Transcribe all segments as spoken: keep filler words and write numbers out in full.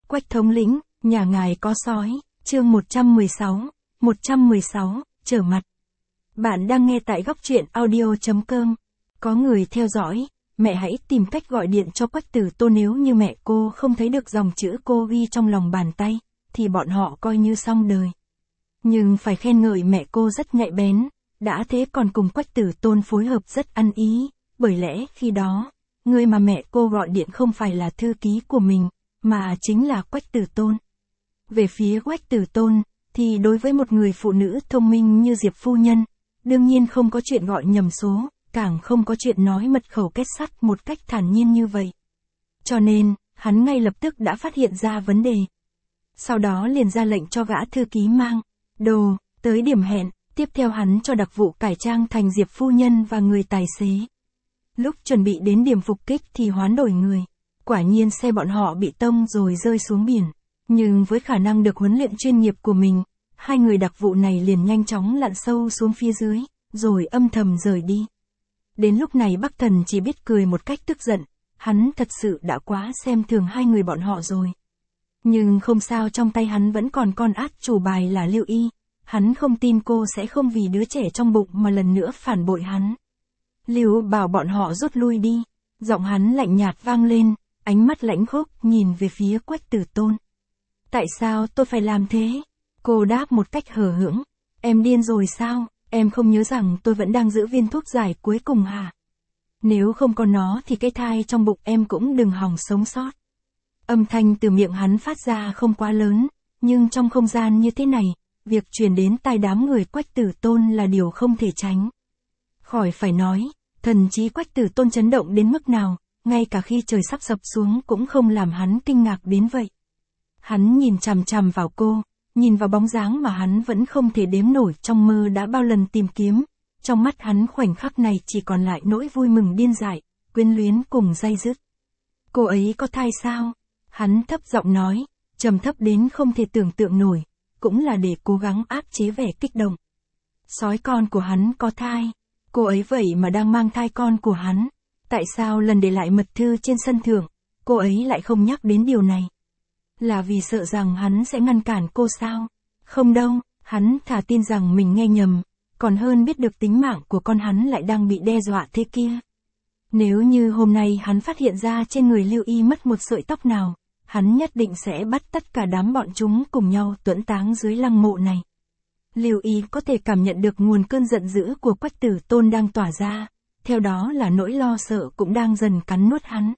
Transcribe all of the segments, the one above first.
Quách thống lĩnh, nhà ngài có sói, chương một trăm mười sáu, một trăm mười sáu, trở mặt. Bạn đang nghe tại góc truyện audio chấm com. Có người theo dõi, mẹ hãy tìm cách gọi điện cho Quách Tử Tôn, nếu như mẹ cô không thấy được dòng chữ cô ghi trong lòng bàn tay, thì bọn họ coi như xong đời. Nhưng phải khen ngợi mẹ cô rất nhạy bén, đã thế còn cùng Quách Tử Tôn phối hợp rất ăn ý, bởi lẽ khi đó, người mà mẹ cô gọi điện không phải là thư ký của mình, mà chính là Quách Tử Tôn. Về phía Quách Tử Tôn, thì đối với một người phụ nữ thông minh như Diệp phu nhân, đương nhiên không có chuyện gọi nhầm số, càng không có chuyện nói mật khẩu kết sắt một cách thản nhiên như vậy. Cho nên, hắn ngay lập tức đã phát hiện ra vấn đề. Sau đó liền ra lệnh cho gã thư ký mang đồ tới điểm hẹn, tiếp theo hắn cho đặc vụ cải trang thành Diệp phu nhân và người tài xế. Lúc chuẩn bị đến điểm phục kích thì hoán đổi người. Quả nhiên xe bọn họ bị tông rồi rơi xuống biển. Nhưng với khả năng được huấn luyện chuyên nghiệp của mình, hai người đặc vụ này liền nhanh chóng lặn sâu xuống phía dưới, rồi âm thầm rời đi. Đến lúc này Bắc Thần chỉ biết cười một cách tức giận, hắn thật sự đã quá xem thường hai người bọn họ rồi. Nhưng không sao, trong tay hắn vẫn còn con át chủ bài là Lưu Y, hắn không tin cô sẽ không vì đứa trẻ trong bụng mà lần nữa phản bội hắn. Lưu bảo bọn họ rút lui đi, giọng hắn lạnh nhạt vang lên, ánh mắt lãnh khốc nhìn về phía Quách Tử Tôn. Tại sao tôi phải làm thế? Cô đáp một cách hờ hững, em điên rồi sao, em không nhớ rằng tôi vẫn đang giữ viên thuốc giải cuối cùng hả? Nếu không có nó thì cái thai trong bụng em cũng đừng hòng sống sót. Âm thanh từ miệng hắn phát ra không quá lớn, nhưng trong không gian như thế này, việc truyền đến tai đám người Quách Tử Tôn là điều không thể tránh. Khỏi phải nói, thần trí Quách Tử Tôn chấn động đến mức nào, ngay cả khi trời sắp sập xuống cũng không làm hắn kinh ngạc đến vậy. Hắn nhìn chằm chằm vào cô, nhìn vào bóng dáng mà hắn vẫn không thể đếm nổi trong mơ đã bao lần tìm kiếm, trong mắt hắn khoảnh khắc này chỉ còn lại nỗi vui mừng điên dại, quyến luyến cùng day dứt. Cô ấy có thai sao? Hắn thấp giọng nói, trầm thấp đến không thể tưởng tượng nổi, cũng là để cố gắng áp chế vẻ kích động. Sói con của hắn có thai, cô ấy vậy mà đang mang thai con của hắn, tại sao lần để lại mật thư trên sân thượng, cô ấy lại không nhắc đến điều này? Là vì sợ rằng hắn sẽ ngăn cản cô sao? Không đâu, hắn thà tin rằng mình nghe nhầm, còn hơn biết được tính mạng của con hắn lại đang bị đe dọa thế kia. Nếu như hôm nay hắn phát hiện ra trên người Lưu Y mất một sợi tóc nào, hắn nhất định sẽ bắt tất cả đám bọn chúng cùng nhau tuẫn táng dưới lăng mộ này. Lưu Y có thể cảm nhận được nguồn cơn giận dữ của Quách Tử Tôn đang tỏa ra, theo đó là nỗi lo sợ cũng đang dần cắn nuốt hắn.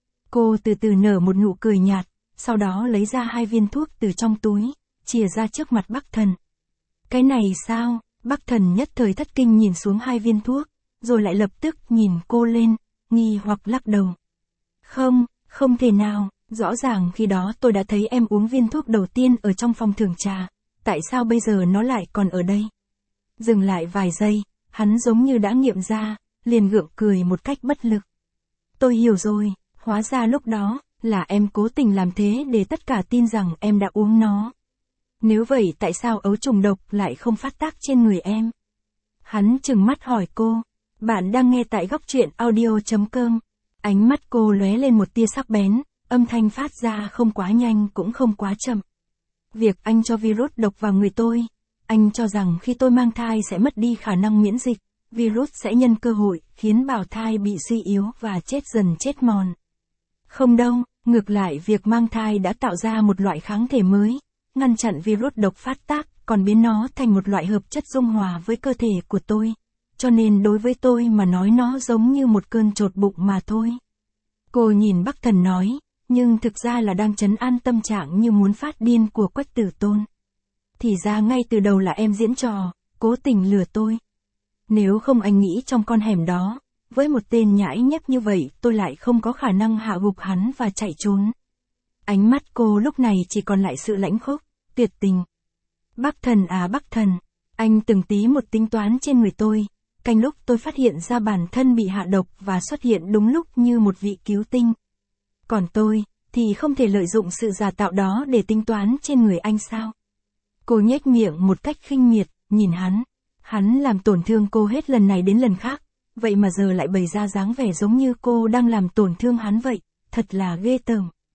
Cô từ từ nở một nụ cười nhạt, sau đó lấy ra hai viên thuốc từ trong túi, chìa ra trước mặt Bắc Thần. Cái này sao? Bắc Thần nhất thời thất kinh nhìn xuống hai viên thuốc, rồi lại lập tức nhìn cô lên, nghi hoặc lắc đầu. Không, không thể nào, rõ ràng khi đó tôi đã thấy em uống viên thuốc đầu tiên ở trong phòng thưởng trà, tại sao bây giờ nó lại còn ở đây? Dừng lại vài giây, hắn giống như đã nghiệm ra, liền gượng cười một cách bất lực. Tôi hiểu rồi, hóa ra lúc đó, là em cố tình làm thế để tất cả tin rằng em đã uống nó. Nếu vậy tại sao ấu trùng độc lại không phát tác trên người em? Hắn trừng mắt hỏi cô. Bạn đang nghe tại góc truyện audio chấm com. Ánh mắt cô lóe lên một tia sắc bén, âm thanh phát ra không quá nhanh cũng không quá chậm. Việc anh cho virus độc vào người tôi, anh cho rằng khi tôi mang thai sẽ mất đi khả năng miễn dịch, virus sẽ nhân cơ hội khiến bào thai bị suy yếu và chết dần chết mòn. Không đâu, ngược lại việc mang thai đã tạo ra một loại kháng thể mới, ngăn chặn virus độc phát tác, còn biến nó thành một loại hợp chất dung hòa với cơ thể của tôi. Cho nên đối với tôi mà nói nó giống như một cơn chột bụng mà thôi. Cô nhìn Bắc Thần nói, nhưng thực ra là đang trấn an tâm trạng như muốn phát điên của Quách Tử Tôn. Thì ra ngay từ đầu là em diễn trò, cố tình lừa tôi. Nếu không anh nghĩ trong con hẻm đó, với một tên nhãi nhép như vậy tôi lại không có khả năng hạ gục hắn và chạy trốn. Ánh mắt cô lúc này chỉ còn lại sự lãnh khốc, tuyệt tình. Bắc Thần à Bắc Thần, anh từng tí một tính toán trên người tôi, canh lúc tôi phát hiện ra bản thân bị hạ độc và xuất hiện đúng lúc như một vị cứu tinh. Còn tôi, thì không thể lợi dụng sự giả tạo đó để tính toán trên người anh sao? Cô nhếch miệng một cách khinh miệt, nhìn hắn. Hắn làm tổn thương cô hết lần này đến lần khác, vậy mà giờ lại bày ra dáng vẻ giống như cô đang làm tổn thương hắn vậy, thật là ghê tởm.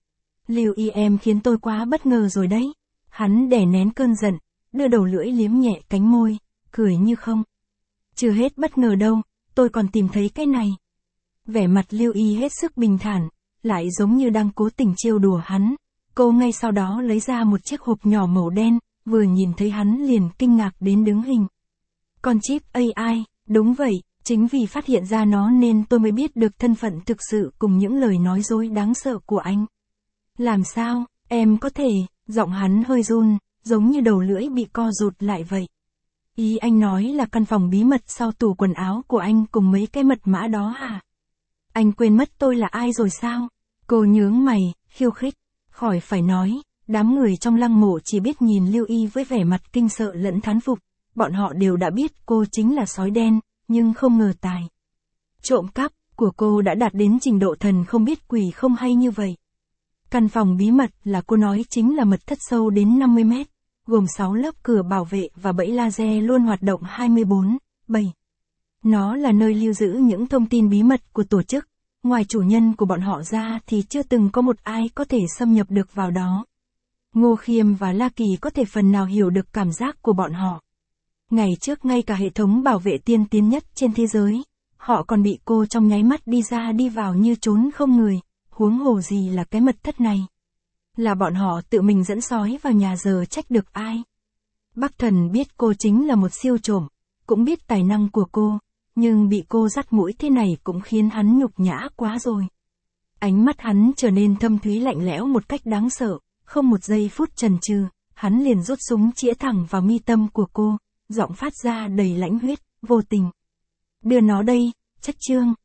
Lưu Y em khiến tôi quá bất ngờ rồi đấy. Hắn đè nén cơn giận, đưa đầu lưỡi liếm nhẹ cánh môi, cười như không. Chưa hết bất ngờ đâu, tôi còn tìm thấy cái này. Vẻ mặt Lưu Y hết sức bình thản, lại giống như đang cố tình trêu đùa hắn. Cô ngay sau đó lấy ra một chiếc hộp nhỏ màu đen, vừa nhìn thấy hắn liền kinh ngạc đến đứng hình. Con chip a i, đúng vậy, chính vì phát hiện ra nó nên tôi mới biết được thân phận thực sự cùng những lời nói dối đáng sợ của anh. Làm sao, em có thể, giọng hắn hơi run, giống như đầu lưỡi bị co rụt lại vậy. Ý anh nói là căn phòng bí mật sau tủ quần áo của anh cùng mấy cái mật mã đó hả? Anh quên mất tôi là ai rồi sao? Cô nhướng mày, khiêu khích. Khỏi phải nói, đám người trong lăng mộ chỉ biết nhìn Lưu Y với vẻ mặt kinh sợ lẫn thán phục. Bọn họ đều đã biết cô chính là sói đen, nhưng không ngờ tài trộm cắp của cô đã đạt đến trình độ thần không biết quỷ không hay như vậy. Căn phòng bí mật là cô nói chính là mật thất sâu đến năm mươi mét, gồm sáu lớp cửa bảo vệ và bẫy laser luôn hoạt động hai mươi bốn trên bảy. Nó là nơi lưu giữ những thông tin bí mật của tổ chức, ngoài chủ nhân của bọn họ ra thì chưa từng có một ai có thể xâm nhập được vào đó. Ngô Khiêm và La Kỳ có thể phần nào hiểu được cảm giác của bọn họ. Ngày trước ngay cả hệ thống bảo vệ tiên tiến nhất trên thế giới, họ còn bị cô trong nháy mắt đi ra đi vào như trốn không người, huống hồ gì là cái mật thất này. Là bọn họ tự mình dẫn sói vào nhà giờ trách được ai. Bắc Thần biết cô chính là một siêu trộm, cũng biết tài năng của cô, nhưng bị cô dắt mũi thế này cũng khiến hắn nhục nhã quá rồi. Ánh mắt hắn trở nên thâm thúy lạnh lẽo một cách đáng sợ, không một giây phút chần chừ, hắn liền rút súng chĩa thẳng vào mi tâm của cô, giọng phát ra đầy lãnh huyết, vô tình. Đưa nó đây, Trách Trương.